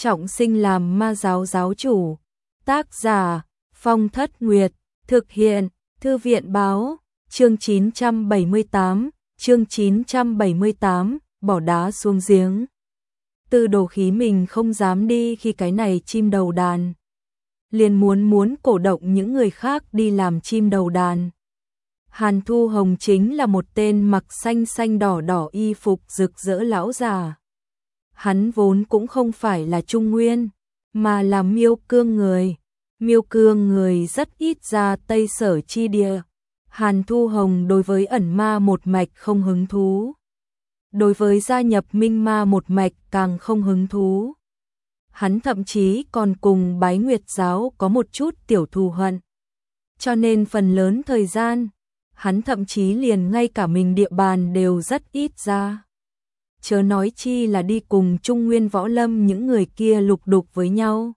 trọng sinh làm ma giáo giáo chủ. Tác giả Phong Thất Nguyệt. Thực hiện Thư viện Báo. Chương 978, bỏ đá xuống giếng. Tư Đồ Khí mình không dám đi khi cái này chim đầu đàn. Liền muốn cổ động những người khác đi làm chim đầu đàn. Hàn Thu Hồng chính là một tên mặc xanh xanh đỏ đỏ y phục rực rỡ lão già. Hắn vốn cũng không phải là Trung Nguyên, mà là Miêu Cương người. Miêu Cương người rất ít ra Tây Sở chi địa. Hàn Thu Hồng đối với ẩn ma một mạch không hứng thú. Đối với gia nhập minh ma một mạch càng không hứng thú. Hắn thậm chí còn cùng Bái Nguyệt giáo có một chút tiểu thù hận. Cho nên phần lớn thời gian, hắn thậm chí liền ngay cả mình địa bàn đều rất ít ra. Chớ nói chi là đi cùng Trung Nguyên võ lâm những người kia lục đục với nhau.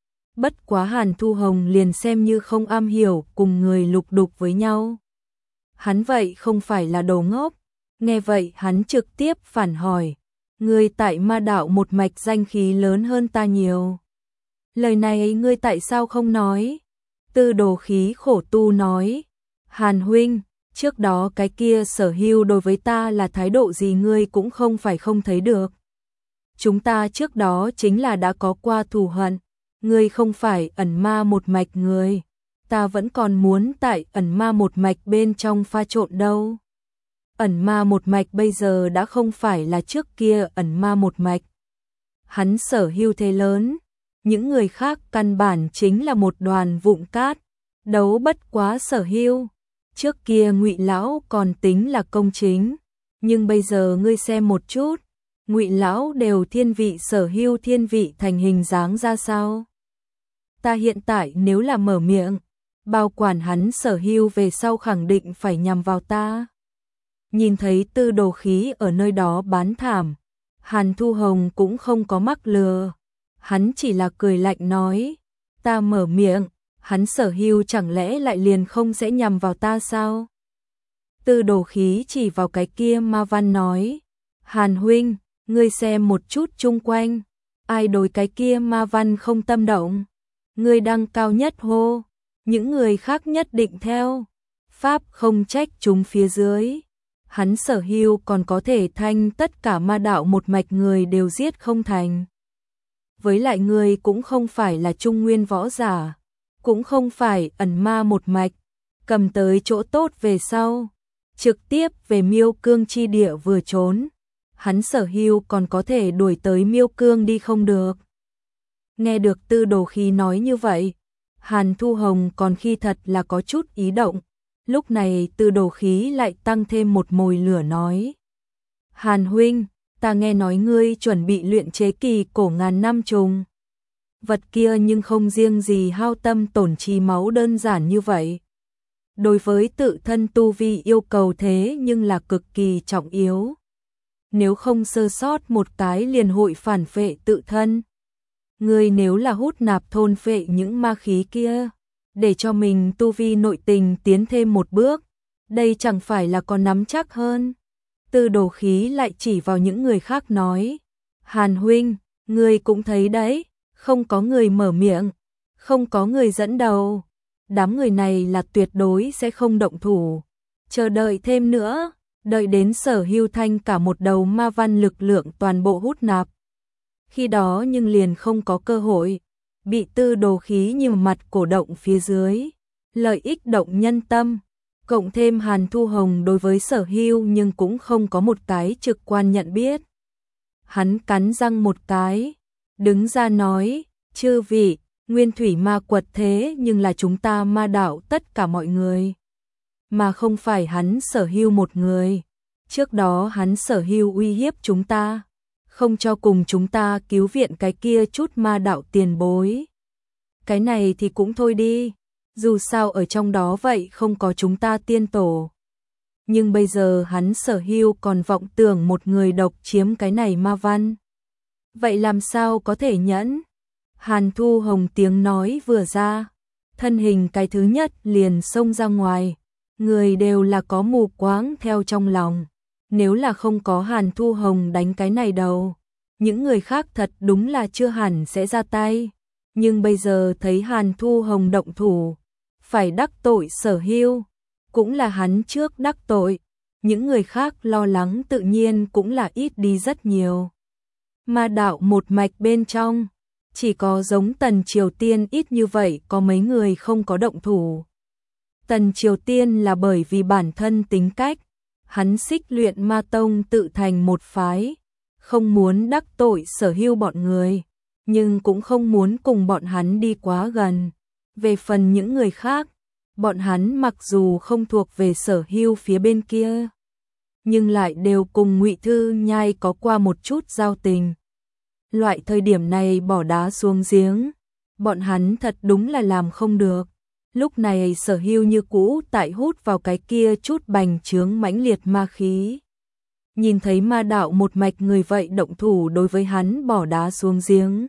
Bất quá Hàn Thu Hồng liền xem như không am hiểu cùng người lục đục với nhau. Hắn vậy không phải là đồ ngốc. Nghe vậy hắn trực tiếp phản hỏi. Ngươi tại ma đạo một mạch danh khí lớn hơn ta nhiều. Lời này ngươi tại sao không nói? Tư Đồ Khí khổ tu nói. Hàn huynh, trước đó cái kia Sở Hưu đối với ta là thái độ gì ngươi cũng không phải không thấy được. Chúng ta trước đó chính là đã có qua thù hận. Ngươi không phải ẩn ma một mạch người. Ta vẫn còn muốn tại ẩn ma một mạch bên trong pha trộn đâu. Ẩn ma một mạch bây giờ đã không phải là trước kia ẩn ma một mạch. Hắn Sở Hưu thế lớn, những người khác căn bản chính là một đoàn vụn cát, đấu bất quá Sở Hưu. Trước kia Ngụy lão còn tính là công chính, nhưng bây giờ ngươi xem một chút, Ngụy lão đều thiên vị Sở Hưu thiên vị thành hình dáng ra sao? Ta hiện tại nếu là mở miệng, bao quản hắn Sở Hưu về sau khẳng định phải nhằm vào ta. Nhìn thấy Tư Đồ Khí ở nơi đó bán thảm, Hàn Thu Hồng cũng không có mắc lừa. Hắn chỉ là cười lạnh nói, ta mở miệng, hắn Sở Hưu chẳng lẽ lại liền không sẽ nhằm vào ta sao? Tư Đồ Khí chỉ vào cái kia ma văn nói, Hàn huynh, ngươi xem một chút chung quanh, ai đối cái kia ma văn không tâm động? Ngươi đăng cao nhất hô, những người khác nhất định theo. Pháp không trách chúng phía dưới. Hắn Sở Hưu còn có thể thanh tất cả ma đạo một mạch người đều giết không thành. Với lại người cũng không phải là Trung Nguyên võ giả, cũng không phải ẩn ma một mạch, cầm tới chỗ tốt về sau, trực tiếp về Miêu Cương chi địa vừa trốn. Hắn Sở Hưu còn có thể đuổi tới Miêu Cương đi không được. Nghe được Tư Đồ Khí nói như vậy, Hàn Thu Hồng còn khi thật là có chút ý động. Lúc này Tư Đồ Khí lại tăng thêm một mồi lửa nói. Hàn huynh, ta nghe nói ngươi chuẩn bị luyện chế kỳ cổ ngàn năm trùng. Vật kia nhưng không riêng gì hao tâm tổn trí máu đơn giản như vậy. Đối với tự thân tu vi yêu cầu thế nhưng là cực kỳ trọng yếu. Nếu không sơ sót một cái liền hội phản phệ tự thân. Ngươi nếu là hút nạp thôn phệ những ma khí kia, để cho mình tu vi nội tình tiến thêm một bước, đây chẳng phải là còn nắm chắc hơn. Tư Đồ Khí lại chỉ vào những người khác nói, Hàn huynh, ngươi cũng thấy đấy, không có người mở miệng, không có người dẫn đầu. Đám người này là tuyệt đối sẽ không động thủ. Chờ đợi thêm nữa, đợi đến Sở Hưu thanh cả một đầu ma văn lực lượng toàn bộ hút nạp. Khi đó nhưng liền không có cơ hội. Bị Tư Đồ Khí như mặt cổ động phía dưới, lợi ích động nhân tâm, cộng thêm Hàn Thu Hồng đối với Sở Hưu nhưng cũng không có một cái trực quan nhận biết. Hắn cắn răng một cái, đứng ra nói, chư vị, nguyên thủy ma quật thế nhưng là chúng ta ma đạo tất cả mọi người, mà không phải hắn Sở Hưu một người. Trước đó hắn Sở Hưu uy hiếp chúng ta, không cho cùng chúng ta cứu viện cái kia chút ma đạo tiền bối. Cái này thì cũng thôi đi, dù sao ở trong đó vậy không có chúng ta tiên tổ. Nhưng bây giờ hắn Sở Hưu còn vọng tưởng một người độc chiếm cái này ma văn. Vậy làm sao có thể nhẫn? Hàn Thu Hồng tiếng nói vừa ra, thân hình cái thứ nhất liền xông ra ngoài. Người đều là có mù quáng theo trong lòng. Nếu là không có Hàn Thu Hồng đánh cái này đầu, những người khác thật đúng là chưa hẳn sẽ ra tay, nhưng bây giờ thấy Hàn Thu Hồng động thủ, phải đắc tội Sở Hưu, cũng là hắn trước đắc tội, những người khác lo lắng tự nhiên cũng là ít đi rất nhiều. Ma đạo một mạch bên trong, chỉ có giống Tần Triều Tiên ít như vậy có mấy người không có động thủ. Tần Triều Tiên là bởi vì bản thân tính cách, hắn xích luyện ma tông tự thành một phái, không muốn đắc tội Sở Hưu bọn người, nhưng cũng không muốn cùng bọn hắn đi quá gần. Về phần những người khác, bọn hắn mặc dù không thuộc về Sở Hưu phía bên kia, nhưng lại đều cùng Ngụy Thư Nhai có qua một chút giao tình. Loại thời điểm này bỏ đá xuống giếng, bọn hắn thật đúng là làm không được. Lúc này Sở Hưu như cũ tại hút vào cái kia chút bành trướng mãnh liệt ma khí. Nhìn thấy ma đạo một mạch người vậy động thủ đối với hắn bỏ đá xuống giếng.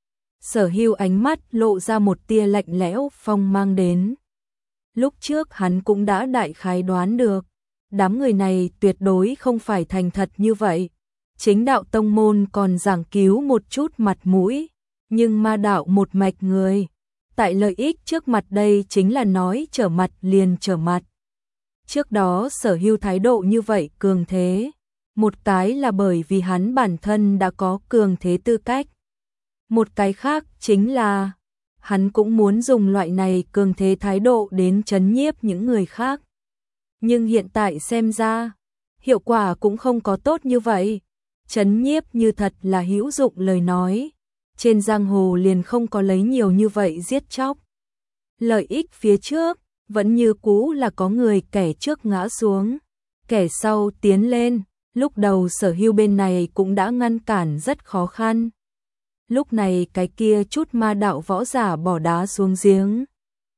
Sở Hưu ánh mắt lộ ra một tia lạnh lẽo phong mang đến. Lúc trước hắn cũng đã đại khái đoán được, đám người này tuyệt đối không phải thành thật như vậy. Chính đạo tông môn còn giảng cứu một chút mặt mũi, nhưng ma đạo một mạch người, tại lợi ích trước mặt đây chính là nói trở mặt liền trở mặt. Trước đó Sở Hưu thái độ như vậy cường thế, một cái là bởi vì hắn bản thân đã có cường thế tư cách. Một cái khác chính là hắn cũng muốn dùng loại này cường thế thái độ đến trấn nhiếp những người khác. Nhưng hiện tại xem ra, hiệu quả cũng không có tốt như vậy. Trấn nhiếp như thật là hữu dụng lời nói, trên giang hồ liền không có lấy nhiều như vậy giết chóc. Lợi ích phía trước, vẫn như cũ là có người kẻ trước ngã xuống, kẻ sau tiến lên, lúc đầu Sở Hưu bên này cũng đã ngăn cản rất khó khăn. Lúc này cái kia chút ma đạo võ giả bỏ đá xuống giếng.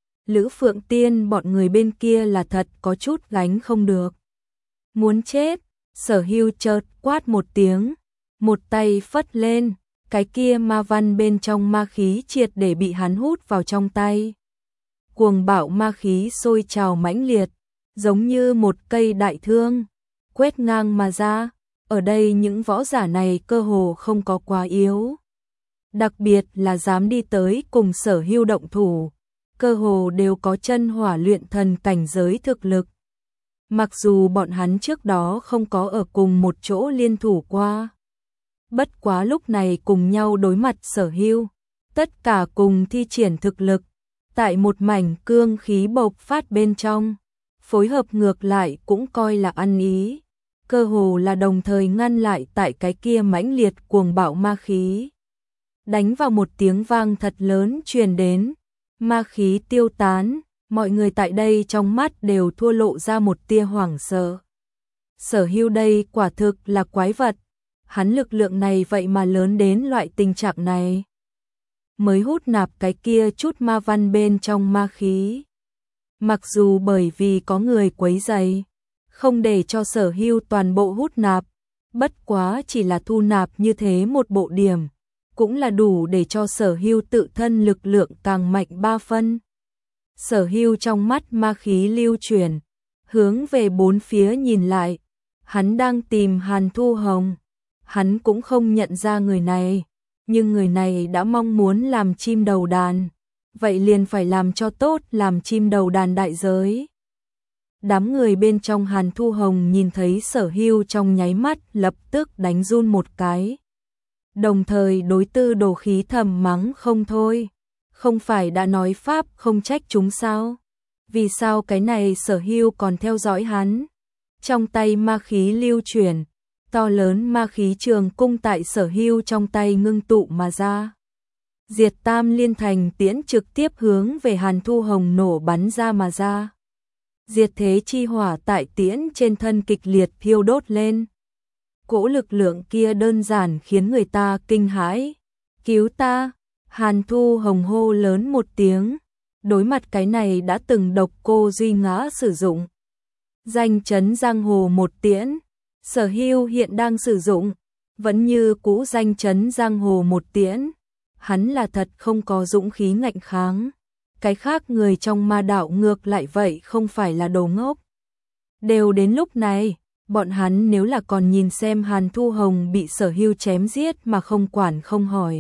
Lữ Phượng Tiên bọn người bên kia là thật có chút gánh không được. Muốn chết, Sở Hưu chợt quát một tiếng, một tay phất lên, cái kia ma văn bên trong ma khí triệt để bị hắn hút vào trong tay. Cuồng bạo ma khí sôi trào mãnh liệt, giống như một cây đại thương, quét ngang mà ra. Ở đây những võ giả này cơ hồ không có quá yếu. Đặc biệt là dám đi tới cùng Sở Hưu động thủ, cơ hồ đều có chân hỏa luyện thần cảnh giới thực lực. Mặc dù bọn hắn trước đó không có ở cùng một chỗ liên thủ qua. Bất quá lúc này cùng nhau đối mặt Sở Hưu, tất cả cùng thi triển thực lực, tại một mảnh cương khí bộc phát bên trong, phối hợp ngược lại cũng coi là ăn ý, cơ hồ là đồng thời ngăn lại tại cái kia mãnh liệt cuồng bạo ma khí. Đánh vào một tiếng vang thật lớn truyền đến, ma khí tiêu tán, mọi người tại đây trong mắt đều thua lộ ra một tia hoảng sợ. Sở Hưu đây quả thực là quái vật, hắn lực lượng này vậy mà lớn đến loại tình trạng này. Mới hút nạp cái kia chút ma văn bên trong ma khí. Mặc dù bởi vì có người quấy rầy, không để cho Sở Hưu toàn bộ hút nạp, bất quá chỉ là thu nạp như thế một bộ điểm, cũng là đủ để cho Sở Hưu tự thân lực lượng càng mạnh 3 phân. Sở Hưu trong mắt ma khí lưu chuyển, hướng về bốn phía nhìn lại, hắn đang tìm Hàn Thu Hồng. Hắn cũng không nhận ra người này, nhưng người này đã mong muốn làm chim đầu đàn, vậy liền phải làm cho tốt làm chim đầu đàn đại giới. Đám người bên trong Hàn Thu Hồng nhìn thấy Sở Hưu trong nháy mắt lập tức đánh run một cái. Đồng thời đối Tư Đồ Khí thầm mắng không thôi, không phải đã nói pháp không trách chúng sao? Vì sao cái này Sở Hưu còn theo dõi hắn? Trong tay ma khí lưu chuyển, to lớn ma khí trường cung tại Sở Hưu trong tay ngưng tụ mà ra. Diệt Tam Liên Thành tiễn trực tiếp hướng về Hàn Thu Hồng nổ bắn ra mà ra. Diệt thế chi hỏa tại tiễn trên thân kịch liệt thiêu đốt lên. Cỗ lực lượng kia đơn giản khiến người ta kinh hãi. Cứu ta! Hàn Thu Hồng hô lớn một tiếng. Đối mặt cái này đã từng độc cô Duy Ngã sử dụng. Danh chấn giang hồ một tiễn. Sở Hưu hiện đang sử dụng. Vẫn như cũ danh chấn giang hồ một tiễn. Hắn là thật không có dũng khí ngạnh kháng. Cái khác người trong ma đạo ngược lại vậy không phải là đồ ngốc. Đều đến lúc này, Bọn hắn nếu là còn nhìn xem Hàn Thu Hồng bị Sở Hưu chém giết mà không quản không hỏi,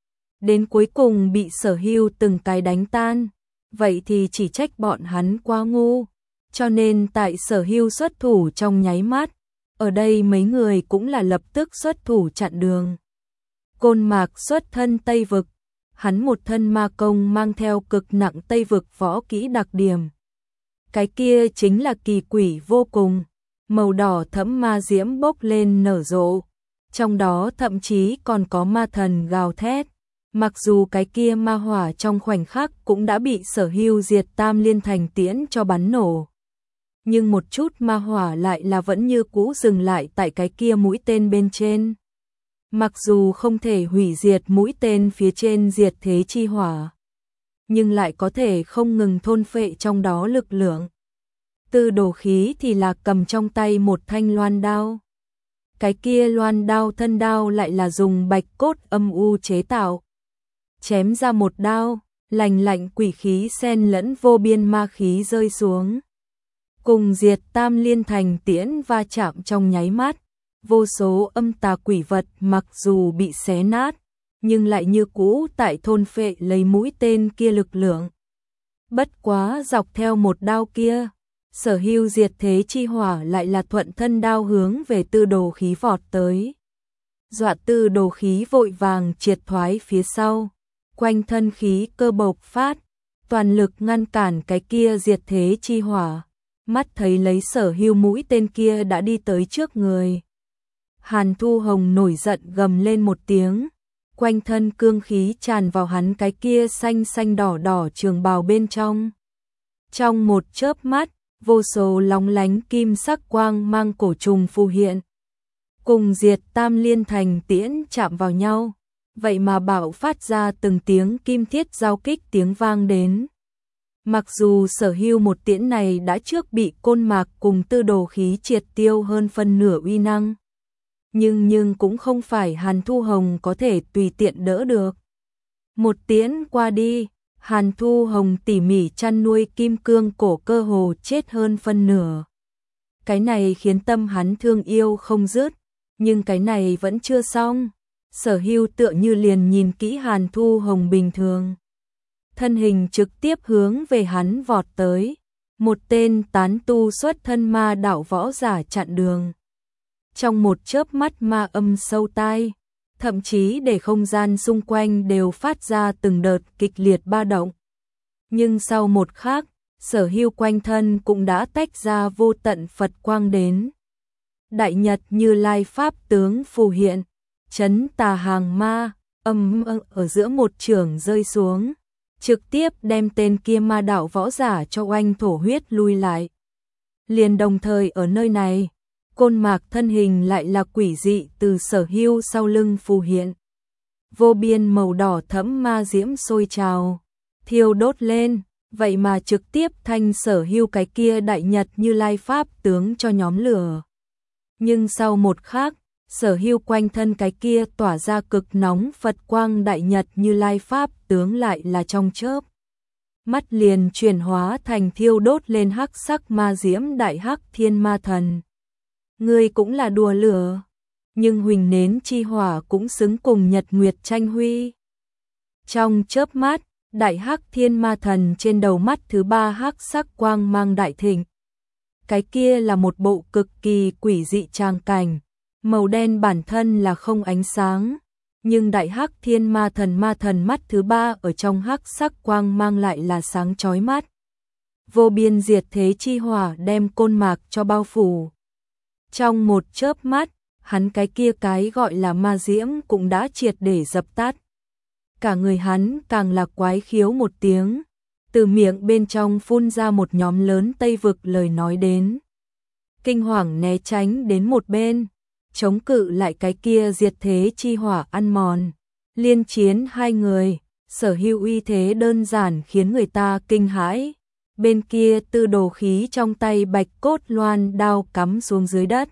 đến cuối cùng bị Sở Hưu từng cái đánh tan, vậy thì chỉ trách bọn hắn quá ngu. Cho nên tại Sở Hưu xuất thủ trong nháy mắt, ở đây mấy người cũng là lập tức xuất thủ chặn đường. Côn Mạc xuất thân Tây Vực, hắn một thân ma công mang theo cực nặng Tây Vực võ kỹ đặc điểm. Cái kia chính là kỳ quỷ vô cùng, màu đỏ thẫm ma diễm bốc lên nở rộ, trong đó thậm chí còn có ma thần gào thét. Mặc dù cái kia ma hỏa trong khoảnh khắc cũng đã bị Sở Hưu diệt Tam Liên Thành tiễn cho bắn nổ, nhưng một chút ma hỏa lại là vẫn như cũ dừng lại tại cái kia mũi tên bên trên. Mặc dù không thể hủy diệt mũi tên phía trên diệt thế chi hỏa, nhưng lại có thể không ngừng thôn phệ trong đó lực lượng. Tư Đồ Khí thì là cầm trong tay một thanh loan đao. Cái kia loan đao thân đao lại là dùng bạch cốt âm u chế tạo. Chém ra một đao, lành lạnh quỷ khí xen lẫn vô biên ma khí rơi xuống. Cùng diệt Tam Liên Thành tiễn va chạm trong nháy mắt, vô số âm tà quỷ vật mặc dù bị xé nát, nhưng lại như cũ tại thôn phệ lấy mũi tên kia lực lượng. Bất quá dọc theo một đao kia, Sở Hưu diệt thế chi hỏa lại là thuận thân đao hướng về Tư Đồ Khí vọt tới. Dọa Tư Đồ Khí vội vàng triệt thoái phía sau, quanh thân khí cơ bộc phát, toàn lực ngăn cản cái kia diệt thế chi hỏa. Mắt thấy lấy Sở Hưu mũi tên kia đã đi tới trước người. Hàn Thu Hồng nổi giận gầm lên một tiếng, quanh thân cương khí tràn vào hắn cái kia xanh xanh đỏ đỏ trường bào bên trong. Trong một chớp mắt, vô số lóng lánh kim sắc quang mang cổ trùng phù hiện, cùng diệt Tam Liên Thành tiễn chạm vào nhau, vậy mà bạo phát ra từng tiếng kim thiết giao kích tiếng vang đến. Mặc dù Sở Hưu một tiễn này đã trước bị Côn Mạc cùng Tư Đồ Khí triệt tiêu hơn phân nửa uy năng, nhưng cũng không phải Hàn Thu Hồng có thể tùy tiện đỡ được. Một tiễn qua đi, Hàn Thu Hồng tỉ mỉ chăn nuôi kim cương cổ cơ hồ chết hơn phân nửa. Cái này khiến tâm hắn thương yêu không dứt, nhưng cái này vẫn chưa xong. Sở Hưu tựa như liền nhìn kỹ Hàn Thu Hồng bình thường, thân hình trực tiếp hướng về hắn vọt tới, một tên tán tu xuất thân ma đạo võ giả chặn đường. Trong một chớp mắt ma âm sâu tai, thậm chí để không gian xung quanh đều phát ra từng đợt kịch liệt ba động. Nhưng sau một khắc, Sở Hưu quanh thân cũng đã tách ra vô tận Phật quang đến. Đại Nhật Như Lai pháp tướng phù hiện, chấn tà hàng ma, âm ở giữa một chưởng rơi xuống, trực tiếp đem tên kia ma đạo võ giả cho oanh thổ huyết lui lại. Liền đồng thời ở nơi này, Côn Mạc thân hình lại là quỷ dị từ Sở Hưu sau lưng phù hiện. Vô biên màu đỏ thẫm ma diễm sôi trào, thiêu đốt lên, vậy mà trực tiếp thanh Sở Hưu cái kia Đại Nhật Như Lai pháp tướng cho nhóm lửa. Nhưng sau một khắc, Sở Hưu quanh thân cái kia tỏa ra cực nóng Phật quang Đại Nhật Như Lai pháp tướng lại là trong chớp mắt liền chuyển hóa thành thiêu đốt lên hắc sắc ma diễm Đại Hắc Thiên Ma Thần. Ngươi cũng là đùa lửa, nhưng huỳnh nến chi hỏa cũng xứng cùng nhật nguyệt tranh huy. Trong chớp mắt, Đại Hắc Thiên Ma Thần trên đầu mắt thứ ba hắc sắc quang mang đại thịnh. Cái kia là một bộ cực kỳ quỷ dị tràng cảnh, màu đen bản thân là không ánh sáng, nhưng Đại Hắc Thiên Ma Thần mắt thứ ba ở trong hắc sắc quang mang lại là sáng chói mắt. Vô biên diệt thế chi hỏa đem Côn Mạc cho bao phủ. Trong một chớp mắt, hắn cái kia cái gọi là ma diễm cũng đã triệt để dập tắt. Cả người hắn càng là quái khiếu một tiếng, từ miệng bên trong phun ra một nhóm lớn Tây Vực lời nói đến. Kinh hoàng né tránh đến một bên, chống cự lại cái kia diệt thế chi hỏa ăn mòn. Liên chiến hai người, Sở Hưu uy thế đơn giản khiến người ta kinh hãi. Bên kia Tư Đồ Khí trong tay bạch cốt loan đao cắm xuống dưới đất.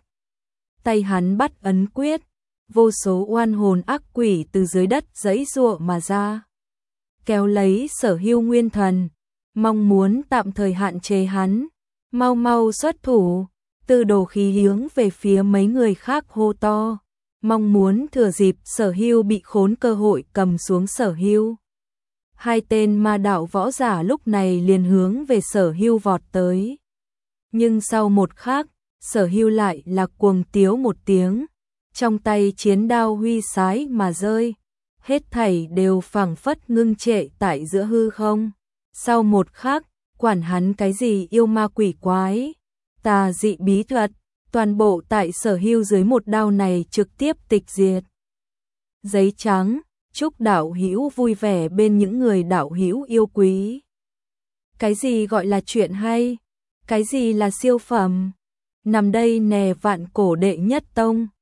Tay hắn bắt ấn quyết, vô số oan hồn ác quỷ từ dưới đất giãy giụa mà ra, kéo lấy Sở Hưu nguyên thần, mong muốn tạm thời hạn chế hắn, mau mau xuất thủ. Tư Đồ Khí hướng về phía mấy người khác hô to, mong muốn thừa dịp Sở Hưu bị khốn cơ hội cầm xuống Sở Hưu. Hai tên ma đạo võ giả lúc này liền hướng về Sở Hưu vọt tới. Nhưng sau một khắc, Sở Hưu lại là cuồng tiếu một tiếng, trong tay chiến đao huy sái mà rơi, hết thảy đều phảng phất ngưng trệ tại giữa hư không. Sau một khắc, quản hắn cái gì yêu ma quỷ quái, tà dị bí thuật, toàn bộ tại Sở Hưu dưới một đao này trực tiếp tịch diệt. Giấy trắng, chúc đạo hữu vui vẻ bên những người đạo hữu yêu quý. Cái gì gọi là chuyện hay? Cái gì là siêu phẩm? Nằm đây nè Vạn Cổ đệ nhất tông.